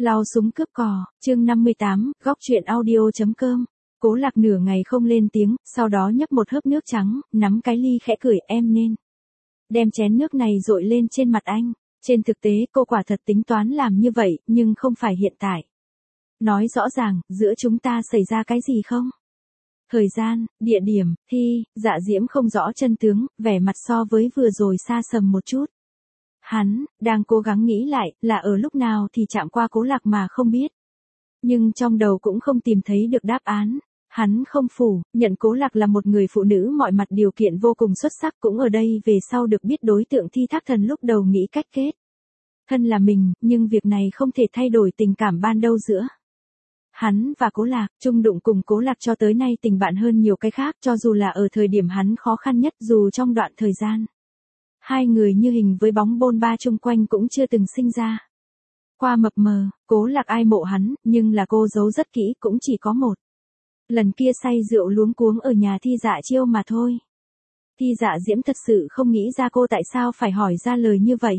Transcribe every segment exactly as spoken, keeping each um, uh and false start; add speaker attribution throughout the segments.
Speaker 1: Lao súng cướp cò, chương năm mươi tám, góc truyện audio.com. Cố Lạc nửa ngày không lên tiếng, sau đó nhấp một hớp nước trắng, nắm cái ly khẽ cười, em nên đem chén nước này dội lên trên mặt anh. Trên thực tế cô quả thật tính toán làm như vậy, nhưng không phải hiện tại. Nói rõ ràng, giữa chúng ta xảy ra cái gì không? Thời gian, địa điểm, Thi, Dạ Diễm không rõ chân tướng, vẻ mặt so với vừa rồi xa sầm một chút. Hắn, đang cố gắng nghĩ lại, là ở lúc nào thì chạm qua Cố Lạc mà không biết. Nhưng trong đầu cũng không tìm thấy được đáp án. Hắn không phủ, nhận Cố Lạc là một người phụ nữ mọi mặt điều kiện vô cùng xuất sắc, cũng ở đây về sau được biết đối tượng Thi Thác Thần lúc đầu nghĩ cách kết thân là mình, nhưng việc này không thể thay đổi tình cảm ban đầu giữa hắn và Cố Lạc. Chung đụng cùng Cố Lạc cho tới nay tình bạn hơn nhiều cái khác, cho dù là ở thời điểm hắn khó khăn nhất, dù trong đoạn thời gian hai người như hình với bóng bôn ba chung quanh cũng chưa từng sinh ra qua mập mờ. Cố Lạc ai mộ hắn, nhưng là cô giấu rất kỹ, cũng chỉ có một lần kia say rượu luống cuống ở nhà Thi Dạ Chiêu mà thôi. Thi Dạ Diễm thật sự không nghĩ ra cô tại sao phải hỏi ra lời như vậy.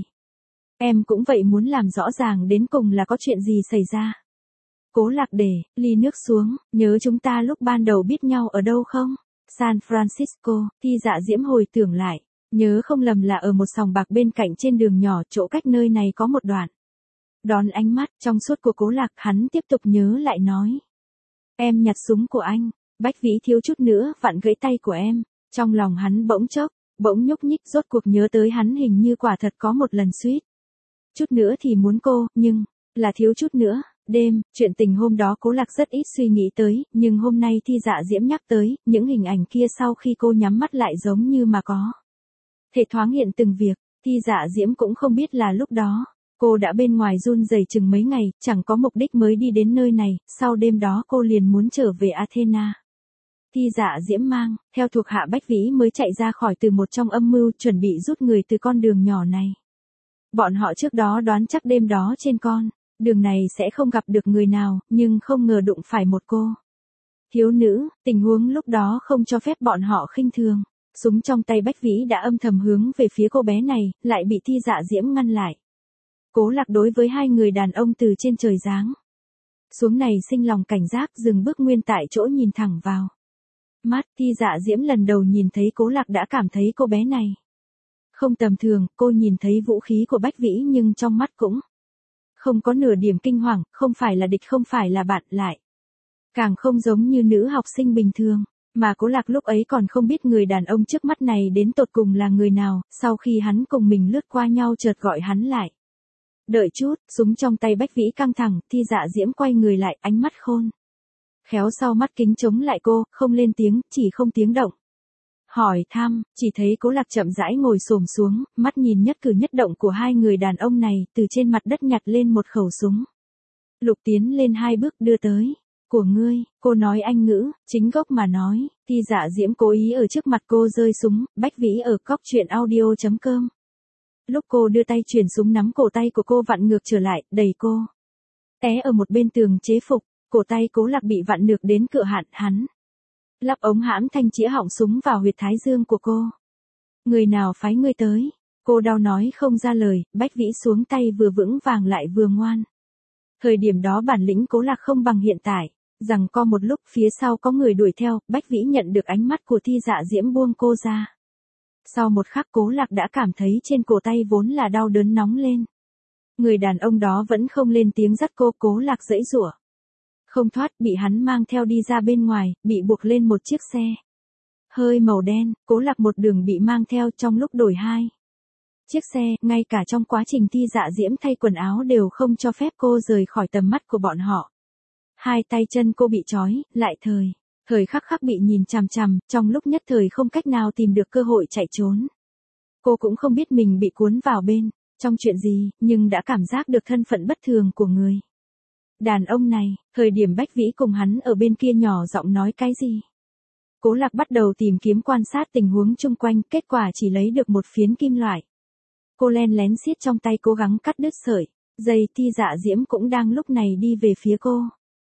Speaker 1: Em cũng vậy, muốn làm rõ ràng đến cùng là có chuyện gì xảy ra. Cố Lạc để ly nước xuống, nhớ chúng ta lúc ban đầu biết nhau ở đâu không? San Francisco. Thi Dạ Diễm hồi tưởng lại, nhớ không lầm là ở một sòng bạc bên cạnh trên đường nhỏ, chỗ cách nơi này có một đoạn. Đón ánh mắt trong suốt của Cố Lạc, hắn tiếp tục nhớ lại nói. Em nhặt súng của anh, Bách Vĩ thiếu chút nữa vặn gãy tay của em. Trong lòng hắn bỗng chốc, bỗng nhúc nhích, rốt cuộc nhớ tới hắn hình như quả thật có một lần suýt chút nữa thì muốn cô, nhưng là thiếu chút nữa. Đêm, chuyện tình hôm đó Cố Lạc rất ít suy nghĩ tới, nhưng hôm nay Thi Dạ Diễm nhắc tới, những hình ảnh kia sau khi cô nhắm mắt lại giống như mà có thể thoáng hiện từng việc. Thi Dạ Diễm cũng không biết là lúc đó cô đã bên ngoài run rẩy chừng mấy ngày, chẳng có mục đích mới đi đến nơi này, sau đêm đó cô liền muốn trở về Athena. Thi Dạ Diễm mang theo thuộc hạ Bách Vĩ mới chạy ra khỏi từ một trong âm mưu, chuẩn bị rút người từ con đường nhỏ này. Bọn họ trước đó đoán chắc đêm đó trên con đường này sẽ không gặp được người nào, nhưng không ngờ đụng phải một cô thiếu nữ. Tình huống lúc đó không cho phép bọn họ khinh thường. Súng trong tay Bách Vĩ đã âm thầm hướng về phía cô bé này, lại bị Thi Dạ Diễm ngăn lại. Cố Lạc đối với hai người đàn ông từ trên trời giáng xuống này sinh lòng cảnh giác, dừng bước nguyên tại chỗ nhìn thẳng vào mắt Thi Dạ Diễm. Lần đầu nhìn thấy Cố Lạc đã cảm thấy cô bé này không tầm thường. Cô nhìn thấy vũ khí của Bách Vĩ nhưng trong mắt cũng không có nửa điểm kinh hoàng, không phải là địch, không phải là bạn, lại càng không giống như nữ học sinh bình thường. Mà Cố Lạc lúc ấy còn không biết người đàn ông trước mắt này đến tột cùng là người nào. Sau khi hắn cùng mình lướt qua nhau, chợt gọi hắn lại. Đợi chút, súng trong tay Bách Vĩ căng thẳng, Thi Dạ Diễm quay người lại, ánh mắt khôn khéo sau mắt kính chống lại cô, không lên tiếng, chỉ không tiếng động. Hỏi thăm, chỉ thấy Cố Lạc chậm rãi ngồi xổm xuống, mắt nhìn nhất cử nhất động của hai người đàn ông này, từ trên mặt đất nhặt lên một khẩu súng lục, tiến lên hai bước đưa tới. Của ngươi, cô nói Anh ngữ, chính gốc mà nói. Thi Dạ Diễm cố ý ở trước mặt cô rơi súng. Bách Vĩ ở góc truyện audio.com. Lúc cô đưa tay chuyển súng, nắm cổ tay của cô vặn ngược trở lại, đẩy cô té ở một bên tường chế phục. Cổ tay Cố Lạc bị vặn ngược đến cự hạn, hắn lắp ống hãm thanh chĩa họng súng vào huyệt thái dương của cô. Người nào phái ngươi tới? Cô đau nói không ra lời. Bách Vĩ xuống tay vừa vững vàng lại vừa ngoan. Thời điểm đó bản lĩnh Cố Lạc không bằng hiện tại. Rằng co một lúc, phía sau có người đuổi theo, Bách Vĩ nhận được ánh mắt của Thi Dạ Diễm buông cô ra. Sau một khắc Cố Lạc đã cảm thấy trên cổ tay vốn là đau đớn nóng lên. Người đàn ông đó vẫn không lên tiếng dắt cô. Cố Lạc giãy giụa không thoát, bị hắn mang theo đi ra bên ngoài, bị buộc lên một chiếc xe hơi màu đen. Cố Lạc một đường bị mang theo. Trong lúc đổi hai chiếc xe, ngay cả trong quá trình Thi Dạ Diễm thay quần áo đều không cho phép cô rời khỏi tầm mắt của bọn họ. Hai tay chân cô bị trói, lại thời thời khắc khắc bị nhìn chằm chằm, trong lúc nhất thời không cách nào tìm được cơ hội chạy trốn. Cô cũng không biết mình bị cuốn vào bên trong chuyện gì, nhưng đã cảm giác được thân phận bất thường của người đàn ông này. Thời điểm Bách Vĩ cùng hắn ở bên kia nhỏ giọng nói cái gì, Cố Lạc bắt đầu tìm kiếm quan sát tình huống chung quanh, kết quả chỉ lấy được một phiến kim loại. Cô len lén siết trong tay, cố gắng cắt đứt sợi dây. Thi Dạ Diễm cũng đang lúc này đi về phía cô.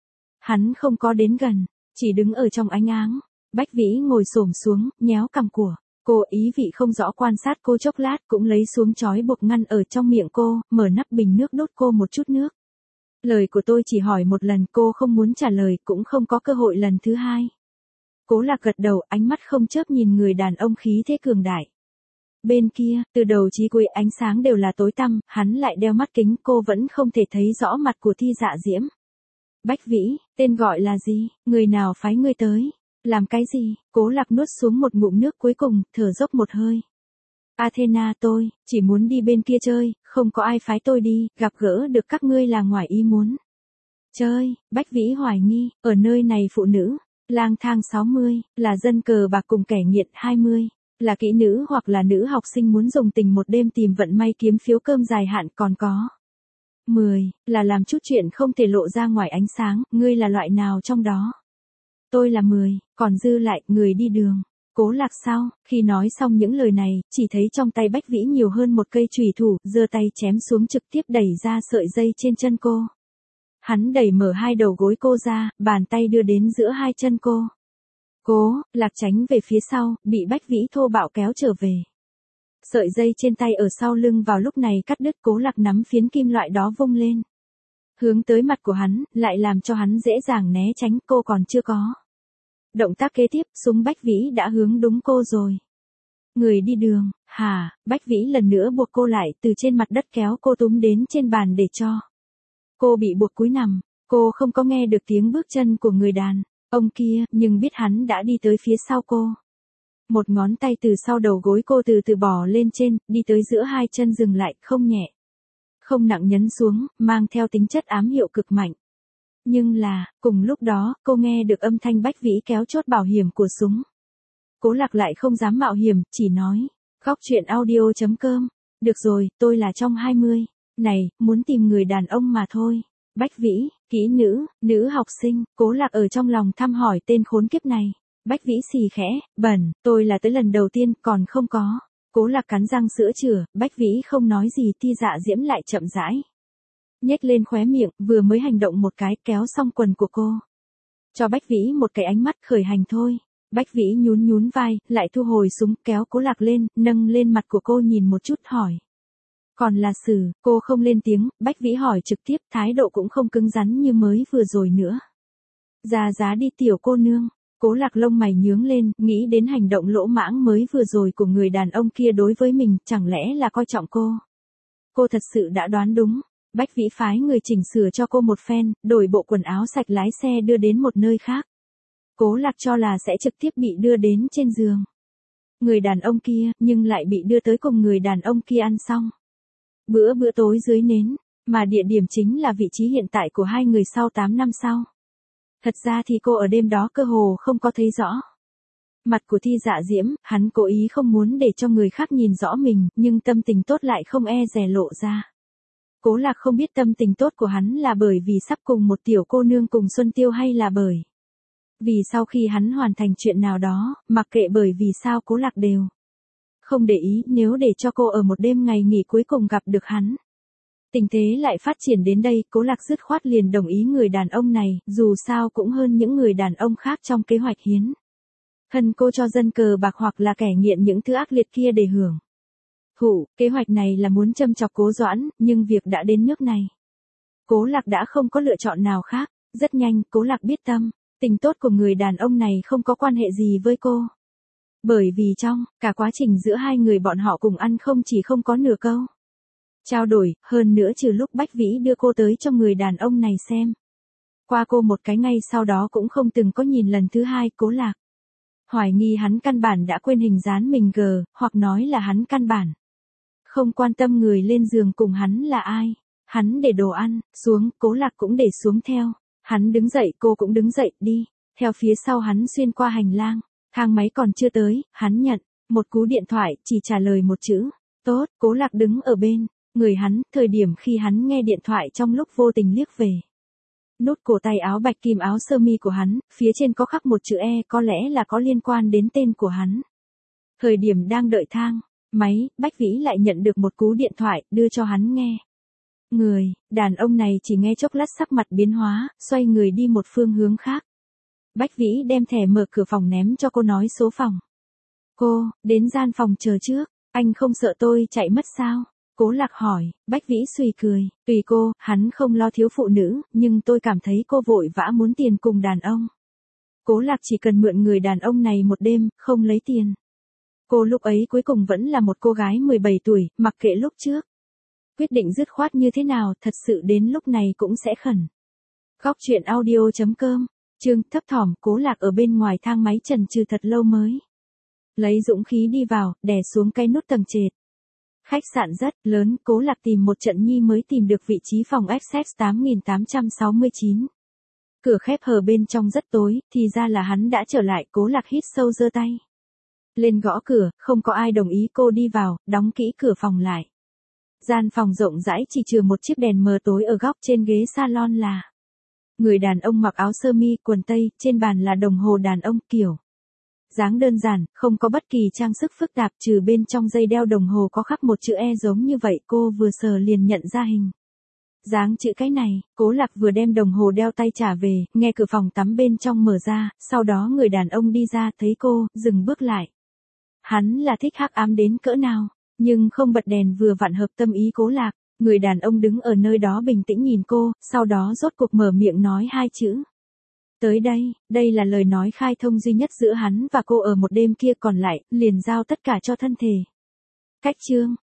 Speaker 1: Hắn không có đến gần, chỉ đứng ở trong ánh áng. Bách Vĩ ngồi xổm xuống, nhéo cằm của cô, ý vị không rõ quan sát cô chốc lát, cũng lấy xuống trói buộc ngăn ở trong miệng cô, mở nắp bình nước đốt cô một chút nước. Lời của tôi chỉ hỏi một lần, cô không muốn trả lời, cũng không có cơ hội lần thứ hai. Cố Lạc gật đầu, ánh mắt không chớp nhìn người đàn ông khí thế cường đại. Bên kia, từ đầu chí cuối ánh sáng đều là tối tăm, hắn lại đeo mắt kính, cô vẫn không thể thấy rõ mặt của Thi Dạ Diễm. Bách Vĩ, tên gọi là gì, người nào phái ngươi tới, làm cái gì? Cố Lạc nuốt xuống một ngụm nước cuối cùng, thở dốc một hơi. Athena, tôi chỉ muốn đi bên kia chơi, không có ai phái tôi đi, gặp gỡ được các ngươi là ngoài ý muốn. Chơi, Bách Vĩ hoài nghi, ở nơi này phụ nữ, lang thang sáu mươi, là dân cờ bạc cùng kẻ nghiện hai mươi, là kỹ nữ hoặc là nữ học sinh muốn dùng tình một đêm tìm vận may kiếm phiếu cơm dài hạn, còn có mười, là làm chút chuyện không thể lộ ra ngoài ánh sáng, ngươi là loại nào trong đó? Tôi là mười, còn dư lại, người đi đường. Cố Lạc sau, khi nói xong những lời này, chỉ thấy trong tay Bách Vĩ nhiều hơn một cây chùy thủ, giơ tay chém xuống trực tiếp đẩy ra sợi dây trên chân cô. Hắn đẩy mở hai đầu gối cô ra, bàn tay đưa đến giữa hai chân cô. Cố Lạc tránh về phía sau, bị Bách Vĩ thô bạo kéo trở về. Sợi dây trên tay ở sau lưng vào lúc này cắt đứt, Cố Lạc nắm phiến kim loại đó vung lên. Hướng tới mặt của hắn, lại làm cho hắn dễ dàng né tránh, cô còn chưa có. Động tác kế tiếp, súng Bách Vĩ đã hướng đúng cô rồi. Người đi đường, hả? Bách Vĩ lần nữa buộc cô lại, từ trên mặt đất kéo cô túm đến trên bàn để cho cô bị buộc cúi nằm. Cô không có nghe được tiếng bước chân của người đàn ông kia, nhưng biết hắn đã đi tới phía sau cô. Một ngón tay từ sau đầu gối cô từ từ bò lên trên, đi tới giữa hai chân dừng lại, không nhẹ, không nặng nhấn xuống, mang theo tính chất ám hiệu cực mạnh. Nhưng là, cùng lúc đó, cô nghe được âm thanh Bách Vĩ kéo chốt bảo hiểm của súng. Cố Lạc lại không dám mạo hiểm, chỉ nói, góc chuyện audio chấm com, được rồi, tôi là trong hai mươi, này, muốn tìm người đàn ông mà thôi. Bách Vĩ, kỹ nữ, nữ học sinh, Cố Lạc ở trong lòng thăm hỏi tên khốn kiếp này. Bách Vĩ xì khẽ, bẩn, tôi là tới lần đầu tiên, còn không có. Cố Lạc cắn răng sữa chửa, Bách Vĩ không nói gì, Thi Dạ Diễm lại chậm rãi nhếch lên khóe miệng, vừa mới hành động một cái, kéo xong quần của cô. Cho Bách Vĩ một cái ánh mắt khởi hành thôi. Bách Vĩ nhún nhún vai, lại thu hồi súng, kéo Cố Lạc lên, nâng lên mặt của cô nhìn một chút hỏi. Còn là xử, cô không lên tiếng, Bách Vĩ hỏi trực tiếp, thái độ cũng không cứng rắn như mới vừa rồi nữa. Ra giá đi tiểu cô nương. Cố Lạc lông mày nhướng lên, nghĩ đến hành động lỗ mãng mới vừa rồi của người đàn ông kia đối với mình, chẳng lẽ là coi trọng cô. Cô thật sự đã đoán đúng. Bách Vĩ phái người chỉnh sửa cho cô một phen, đổi bộ quần áo sạch lái xe đưa đến một nơi khác. Cố Lạc cho là sẽ trực tiếp bị đưa đến trên giường người đàn ông kia, nhưng lại bị đưa tới cùng người đàn ông kia ăn xong bữa bữa tối dưới nến, mà địa điểm chính là vị trí hiện tại của hai người sau tám năm sau. Thật ra thì cô ở đêm đó cơ hồ không có thấy rõ mặt của Thi Dạ Diễm, hắn cố ý không muốn để cho người khác nhìn rõ mình, nhưng tâm tình tốt lại không e dè lộ ra. Cố Lạc không biết tâm tình tốt của hắn là bởi vì sắp cùng một tiểu cô nương cùng Xuân Tiêu hay là bởi vì sau khi hắn hoàn thành chuyện nào đó, mặc kệ bởi vì sao Cố Lạc đều không để ý, nếu để cho cô ở một đêm ngày nghỉ cuối cùng gặp được hắn. Tình thế lại phát triển đến đây, Cố Lạc dứt khoát liền đồng ý người đàn ông này, dù sao cũng hơn những người đàn ông khác trong kế hoạch hiến thân cô cho dân cờ bạc hoặc là kẻ nghiện những thứ ác liệt kia để hưởng thụ. Kế hoạch này là muốn châm chọc Cố Doãn, nhưng việc đã đến nước này, Cố Lạc đã không có lựa chọn nào khác. Rất nhanh, Cố Lạc biết tâm tình tốt của người đàn ông này không có quan hệ gì với cô. Bởi vì trong cả quá trình giữa hai người bọn họ cùng ăn không chỉ không có nửa câu trao đổi, hơn nữa trừ lúc Bách Vĩ đưa cô tới cho người đàn ông này xem qua cô một cái, ngay sau đó cũng không từng có nhìn lần thứ hai. Cố Lạc hoài nghi hắn căn bản đã quên hình dán mình gờ, hoặc nói là hắn căn bản không quan tâm người lên giường cùng hắn là ai. Hắn để đồ ăn xuống, Cố Lạc cũng để xuống theo. Hắn đứng dậy, cô cũng đứng dậy, đi theo phía sau hắn xuyên qua hành lang. Thang máy còn chưa tới, hắn nhận một cú điện thoại, chỉ trả lời một chữ, tốt. Cố Lạc đứng ở bên người hắn, thời điểm khi hắn nghe điện thoại trong lúc vô tình liếc về nút cổ tay áo bạch kim áo sơ mi của hắn, phía trên có khắc một chữ E, có lẽ là có liên quan đến tên của hắn. Thời điểm đang đợi thang máy, Bách Vĩ lại nhận được một cú điện thoại, đưa cho hắn nghe. Người đàn ông này chỉ nghe chốc lát sắc mặt biến hóa, xoay người đi một phương hướng khác. Bách Vĩ đem thẻ mở cửa phòng ném cho cô, nói số phòng. Cô, đến gian phòng chờ trước, anh không sợ tôi chạy mất sao? Cố Lạc hỏi, Bách Vĩ Xuy cười, tùy cô, hắn không lo thiếu phụ nữ, nhưng tôi cảm thấy cô vội vã muốn tiền cùng đàn ông. Cố Lạc chỉ cần mượn người đàn ông này một đêm, không lấy tiền. Cô lúc ấy cuối cùng vẫn là một cô gái mười bảy tuổi, mặc kệ lúc trước. Quyết định dứt khoát như thế nào, thật sự đến lúc này cũng sẽ khẩn. Góc truyện audio chấm com, chương thấp thỏm. Cố Lạc ở bên ngoài thang máy chần chừ thật lâu mới lấy dũng khí đi vào, đè xuống cái nút tầng trệt. Khách sạn rất lớn, Cố Lạc tìm một trận nhi mới tìm được vị trí phòng Access tám nghìn tám trăm sáu mươi chín. Cửa khép hờ bên trong rất tối, thì ra là hắn đã trở lại. Cố Lạc hít sâu giơ tay lên gõ cửa, không có ai đồng ý cô đi vào, đóng kỹ cửa phòng lại. Gian phòng rộng rãi chỉ trừ một chiếc đèn mờ tối ở góc, trên ghế salon là người đàn ông mặc áo sơ mi, quần tây, trên bàn là đồng hồ đàn ông kiểu dáng đơn giản, không có bất kỳ trang sức phức tạp, trừ bên trong dây đeo đồng hồ có khắc một chữ E giống như vậy, cô vừa sờ liền nhận ra hình dáng chữ cái này. Cố Lạc vừa đem đồng hồ đeo tay trả về, nghe cửa phòng tắm bên trong mở ra, sau đó người đàn ông đi ra, thấy cô, dừng bước lại. Hắn là thích hắc ám đến cỡ nào, nhưng không bật đèn vừa vặn hợp tâm ý Cố Lạc. Người đàn ông đứng ở nơi đó bình tĩnh nhìn cô, sau đó rốt cuộc mở miệng nói hai chữ. Tới đây, đây là lời nói khai thông duy nhất giữa hắn và cô ở một đêm kia, còn lại, liền giao tất cả cho thân thể. Cách chương,